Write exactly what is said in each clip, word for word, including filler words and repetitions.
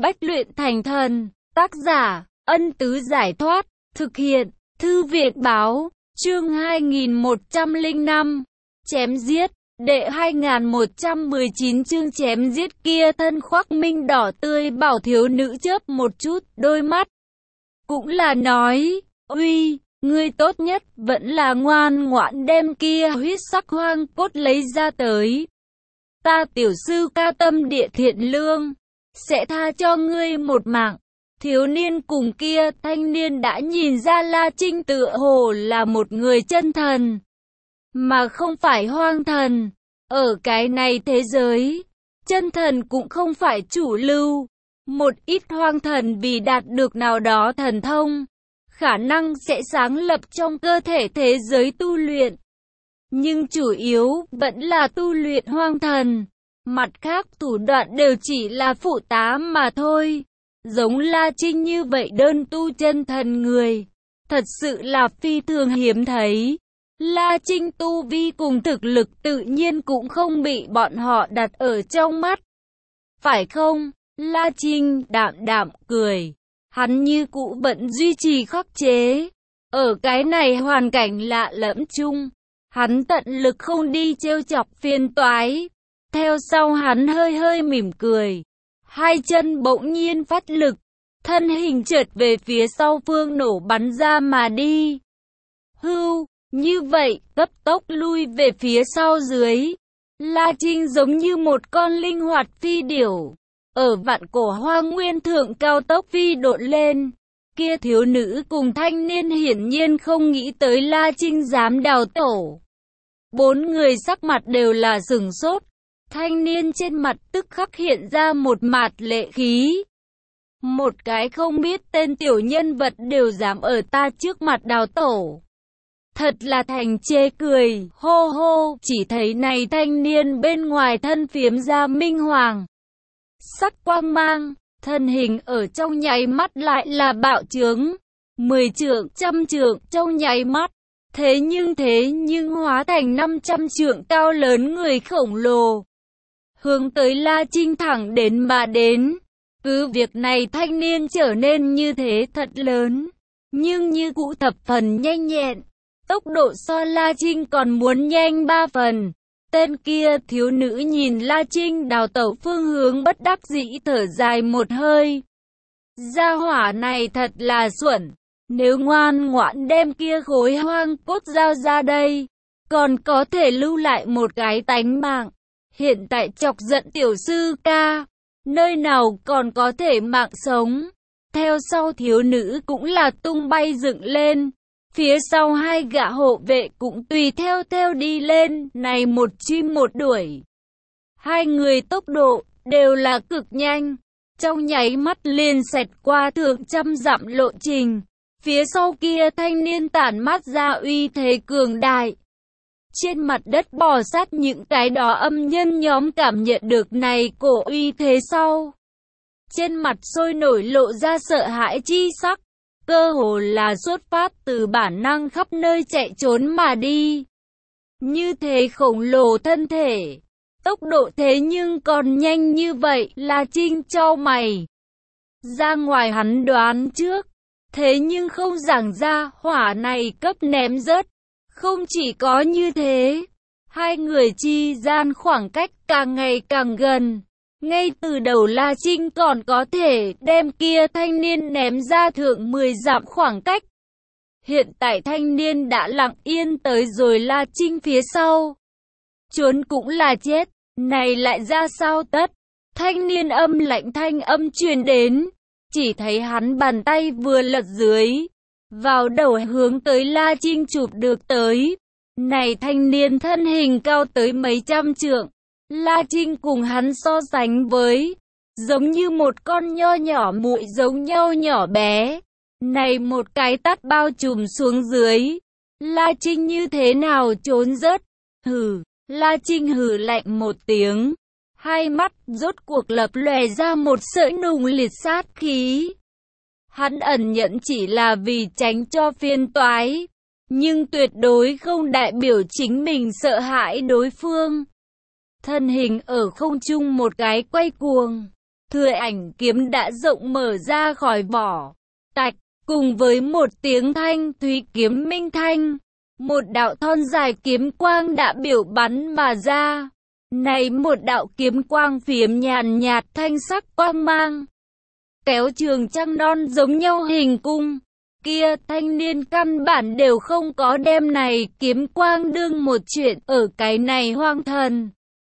Bách luyện thành thần. Tác giả, Ân Tứ Giải Thoát. Thực hiện, Thư Viện Báo. Chương hai nghìn một trăm lẻ năm. Chém giết. Đệ hai nghìn một trăm mười chín chương chém giết. Kia thân khoác minh đỏ tươi bảo thiếu nữ chớp một chút đôi mắt. Cũng là nói, uy, ngươi tốt nhất vẫn là ngoan ngoãn đem kia huyết sắc hoang cốt lấy ra tới. Ta tiểu sư ca tâm địa thiện lương, sẽ tha cho ngươi một mạng. Thiếu niên cùng kia thanh niên đã nhìn ra La Trinh tựa hồ là một người chân thần, mà không phải hoang thần. Ở cái này thế giới, chân thần cũng không phải chủ lưu. Một ít hoang thần vì đạt được nào đó thần thông, khả năng sẽ sáng lập trong cơ thể thế giới tu luyện. Nhưng chủ yếu vẫn là tu luyện hoang thần. Mặt khác thủ đoạn đều chỉ là phụ tá mà thôi. Giống La Trinh như vậy đơn tu chân thần người, thật sự là phi thường hiếm thấy. La Trinh tu vi cùng thực lực tự nhiên cũng không bị bọn họ đặt ở trong mắt. Phải không? La Trinh đạm đạm cười. Hắn như cũ vẫn duy trì khắc chế. Ở cái này hoàn cảnh lạ lẫm chung, hắn tận lực không đi trêu chọc phiền toái. Theo sau hắn hơi hơi mỉm cười. Hai chân bỗng nhiên phát lực, thân hình trượt về phía sau phương nổ bắn ra mà đi. Hưu, như vậy, cấp tốc lui về phía sau dưới. La Trinh giống như một con linh hoạt phi điểu, ở vạn cổ hoang nguyên thượng cao tốc phi độn lên. Kia thiếu nữ cùng thanh niên hiển nhiên không nghĩ tới La Trinh dám đào tổ. Bốn người sắc mặt đều là sửng sốt. Thanh niên trên mặt tức khắc hiện ra một mạt lệ khí. Một cái không biết tên tiểu nhân vật đều dám ở ta trước mặt đào tổ. Thật là thành chê cười, hô hô, chỉ thấy này thanh niên bên ngoài thân phiếm ra minh hoàng sắc quang mang, thân hình ở trong nháy mắt lại là bạo trướng, mười trượng, trăm trượng trong nháy mắt. Thế nhưng thế nhưng hóa thành năm trăm trượng cao lớn người khổng lồ, hướng tới La Trinh thẳng đến mà đến. Cứ việc này thanh niên trở nên như thế thật lớn, nhưng như cũ thập phần nhanh nhẹn, tốc độ so La Trinh còn muốn nhanh ba phần. Tên kia thiếu nữ nhìn La Trinh đào tẩu phương hướng bất đắc dĩ thở dài một hơi. Gia hỏa này thật là xuẩn, nếu ngoan ngoãn đem kia khối hoang cốt giao ra đây, còn có thể lưu lại một cái tánh mạng. Hiện tại chọc giận tiểu sư ca, nơi nào còn có thể mạng sống. Theo sau thiếu nữ cũng là tung bay dựng lên. Phía sau hai gã hộ vệ cũng tùy theo theo đi lên, này một chim một đuổi. Hai người tốc độ đều là cực nhanh, trong nháy mắt liền xẹt qua thượng trăm dặm lộ trình. Phía sau kia thanh niên tản mát ra uy thế cường đại. Trên mặt đất bò sát những cái đó âm nhân nhóm cảm nhận được này cổ uy thế sau, trên mặt sôi nổi lộ ra sợ hãi chi sắc. Cơ hồ là xuất phát từ bản năng khắp nơi chạy trốn mà đi. Như thế khổng lồ thân thể, tốc độ thế nhưng còn nhanh như vậy. La Trinh chau mày. Ra ngoài hắn đoán trước, thế nhưng không giảng ra hỏa này cấp ném rớt. Không chỉ có như thế, hai người chi gian khoảng cách càng ngày càng gần. Ngay từ đầu La Trinh còn có thể đem kia thanh niên ném ra thượng mười dặm khoảng cách. Hiện tại thanh niên đã lặng yên tới rồi La Trinh phía sau. Trốn cũng là chết, này lại ra sao tất. Thanh niên âm lạnh thanh âm truyền đến, chỉ thấy hắn bàn tay vừa lật dưới, vào đầu hướng tới La Trinh chụp được tới. Này thanh niên thân hình cao tới mấy trăm trượng. La Trinh cùng hắn so sánh với, giống như một con nho nhỏ muội giống nhau nhỏ bé. Này một cái tát bao trùm xuống dưới, La Trinh như thế nào trốn rớt? Hừ, La Trinh hừ lạnh một tiếng, hai mắt rốt cuộc lập lòe ra một sợi nùng liệt sát khí. Hắn ẩn nhẫn chỉ là vì tránh cho phiền toái, nhưng tuyệt đối không đại biểu chính mình sợ hãi đối phương. Thân hình ở không trung một cái quay cuồng, Thừa ảnh kiếm đã rộng mở ra khỏi vỏ. Tạch, cùng với một tiếng thanh thúy kiếm minh thanh, một đạo thon dài kiếm quang đã biểu bắn mà ra. Này một đạo kiếm quang phiếm nhàn nhạt thanh sắc quang mang, kéo trường trăng non giống nhau hình cung. Kia thanh niên căn bản đều không có đem này kiếm quang đương một chuyện ở cái này hoang thần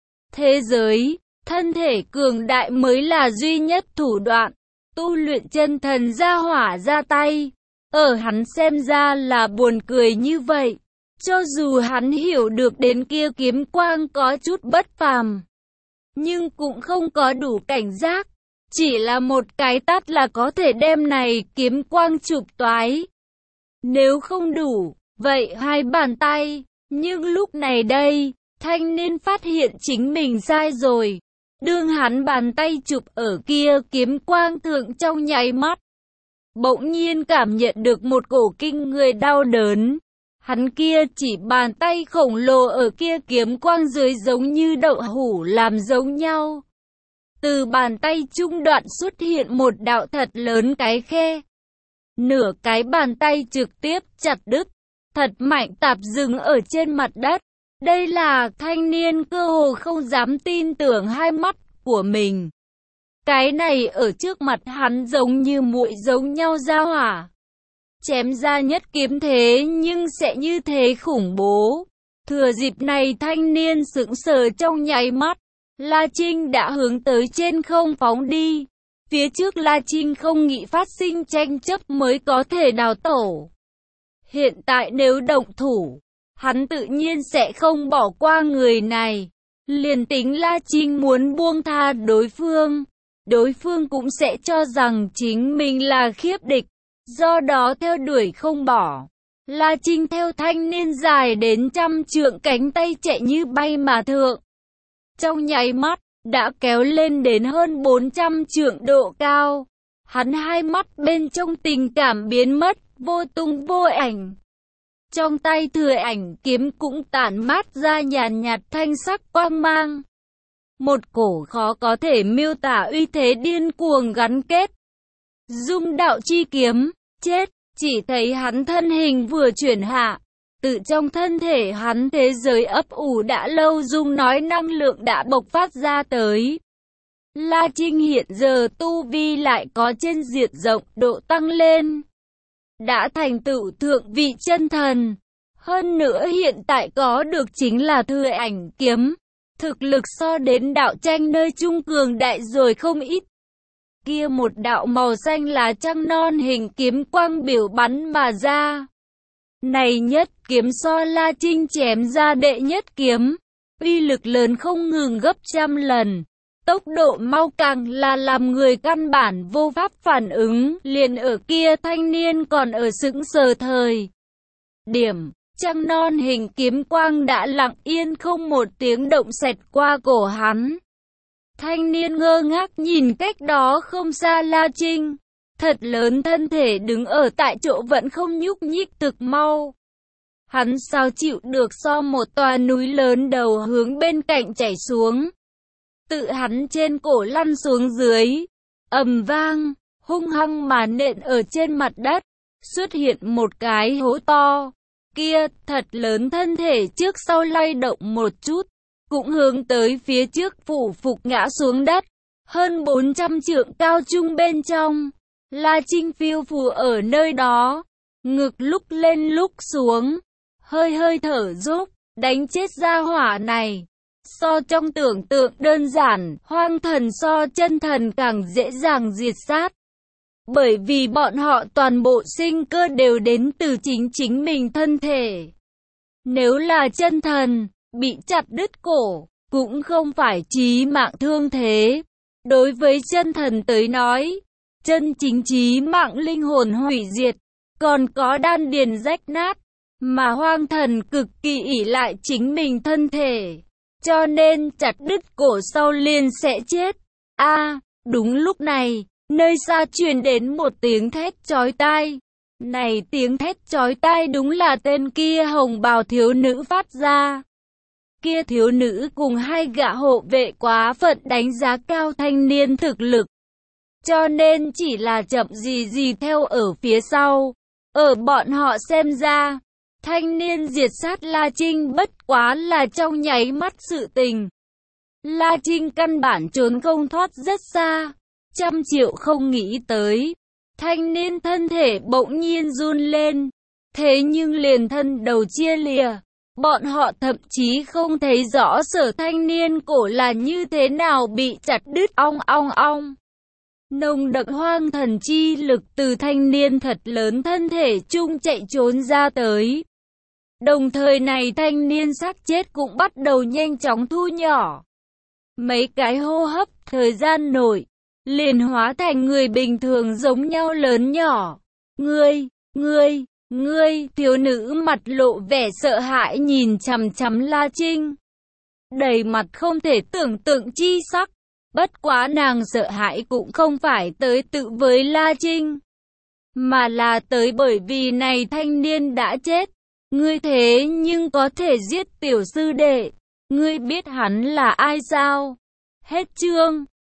thế giới. Thân thể cường đại mới là duy nhất thủ đoạn. Tu luyện chân thần ra hỏa ra tay, ở hắn xem ra là buồn cười như vậy. Cho dù hắn hiểu được đến kia kiếm quang có chút bất phàm, nhưng cũng không có đủ cảnh giác. Chỉ là một cái tát là có thể đem này kiếm quang chụp toái. Nếu không đủ, vậy hai bàn tay. Nhưng lúc này đây, thanh niên phát hiện chính mình sai rồi. Đương hắn bàn tay chụp ở kia kiếm quang thượng trong nháy mắt, bỗng nhiên cảm nhận được một cổ kinh người đau đớn. Hắn kia chỉ bàn tay khổng lồ ở kia kiếm quang dưới giống như đậu hũ làm giống nhau. Từ bàn tay trung đoạn xuất hiện một đạo thật lớn cái khe. Nửa cái bàn tay trực tiếp chặt đứt, thật mạnh tạp dừng ở trên mặt đất. Đây là thanh niên cơ hồ không dám tin tưởng hai mắt của mình. Cái này ở trước mặt hắn giống như muội giống nhau ra hỏa. Chém ra nhất kiếm thế nhưng sẽ như thế khủng bố. Thừa dịp này thanh niên sững sờ trong nháy mắt, La Trinh đã hướng tới trên không phóng đi. Phía trước La Trinh không nghĩ phát sinh tranh chấp mới có thể đào tổ. Hiện tại nếu động thủ, hắn tự nhiên sẽ không bỏ qua người này. Liền tính La Trinh muốn buông tha đối phương, đối phương cũng sẽ cho rằng chính mình là khiếp địch, do đó theo đuổi không bỏ. La Trinh theo thanh niên dài đến trăm trượng cánh tay chạy như bay mà thượng. Trong nháy mắt, đã kéo lên đến hơn bốn trăm trượng độ cao. Hắn hai mắt bên trong tình cảm biến mất, vô tung vô ảnh. Trong tay thừa ảnh kiếm cũng tản mát ra nhàn nhạt thanh sắc quang mang. Một cổ khó có thể miêu tả uy thế điên cuồng gắn kết. Dung đạo chi kiếm, chết, chỉ thấy hắn thân hình vừa chuyển hạ. Tự trong thân thể hắn thế giới ấp ủ đã lâu dung nói năng lượng đã bộc phát ra tới. La Trinh hiện giờ tu vi lại có trên diện rộng độ tăng lên. Đã thành tựu thượng vị chân thần. Hơn nữa hiện tại có được chính là thừa ảnh kiếm. Thực lực so đến đạo tranh nơi trung cường đại rồi không ít. Kia một đạo màu xanh là trăng non hình kiếm quang biểu bắn mà ra. Này nhất kiếm so La Trinh chém ra đệ nhất kiếm. Uy lực lớn không ngừng gấp trăm lần. Tốc độ mau càng là làm người căn bản vô pháp phản ứng. Liền ở kia thanh niên còn ở sững sờ thời điểm, trăng non hình kiếm quang đã lặng yên không một tiếng động xẹt qua cổ hắn. Thanh niên ngơ ngác nhìn cách đó không xa La Trinh. Thật lớn thân thể đứng ở tại chỗ vẫn không nhúc nhích thực mau. Hắn sao chịu được so một tòa núi lớn đầu hướng bên cạnh chảy xuống. Tự hắn trên cổ lăn xuống dưới. Ầm vang, hung hăng mà nện ở trên mặt đất. Xuất hiện một cái hố to. Kia thật lớn thân thể trước sau lay động một chút. Cũng hướng tới phía trước phủ phục ngã xuống đất. Hơn bốn trăm trượng cao trung bên trong. La Trinh phiêu phù ở nơi đó. Ngực lúc lên lúc xuống. Hơi hơi thở dốc, đánh chết gia hỏa này. So trong tưởng tượng đơn giản, hoang thần so chân thần càng dễ dàng diệt sát. Bởi vì bọn họ toàn bộ sinh cơ đều đến từ chính chính mình thân thể. Nếu là chân thần, bị chặt đứt cổ, cũng không phải chí mạng thương thế. Đối với chân thần tới nói, chân chính chí mạng linh hồn hủy diệt, còn có đan điền rách nát. Mà hoang thần cực kỳ ỷ lại chính mình thân thể, cho nên chặt đứt cổ sau liền sẽ chết. A, à, đúng lúc này, nơi xa truyền đến một tiếng thét chói tai. Này tiếng thét chói tai đúng là tên kia hồng bào thiếu nữ phát ra. Kia thiếu nữ cùng hai gã hộ vệ quá phận đánh giá cao thanh niên thực lực. cho nên chỉ là chậm gì gì theo ở phía sau. Ở bọn họ xem ra, thanh niên diệt sát La Trinh bất quá là trong nháy mắt sự tình. La Trinh căn bản trốn không thoát rất xa, trăm triệu không nghĩ tới. Thanh niên thân thể bỗng nhiên run lên, thế nhưng liền thân đầu chia lìa. Bọn họ thậm chí không thấy rõ sở thanh niên cổ là như thế nào bị chặt đứt ong ong ong. Nồng đậm hoang thần chi lực từ thanh niên thật lớn thân thể chung chạy trốn ra tới. Đồng thời này thanh niên xác chết cũng bắt đầu nhanh chóng thu nhỏ. Mấy cái hô hấp, thời gian nổi, liền hóa thành người bình thường giống nhau lớn nhỏ. Ngươi, ngươi, ngươi, thiếu nữ mặt lộ vẻ sợ hãi nhìn chằm chằm La Trinh. Đầy mặt không thể tưởng tượng chi sắc. Bất quá nàng sợ hãi cũng không phải tới tự với La Trinh, mà là tới bởi vì này thanh niên đã chết. Ngươi thế nhưng có thể giết tiểu sư đệ. Ngươi biết hắn là ai sao? Hết chương.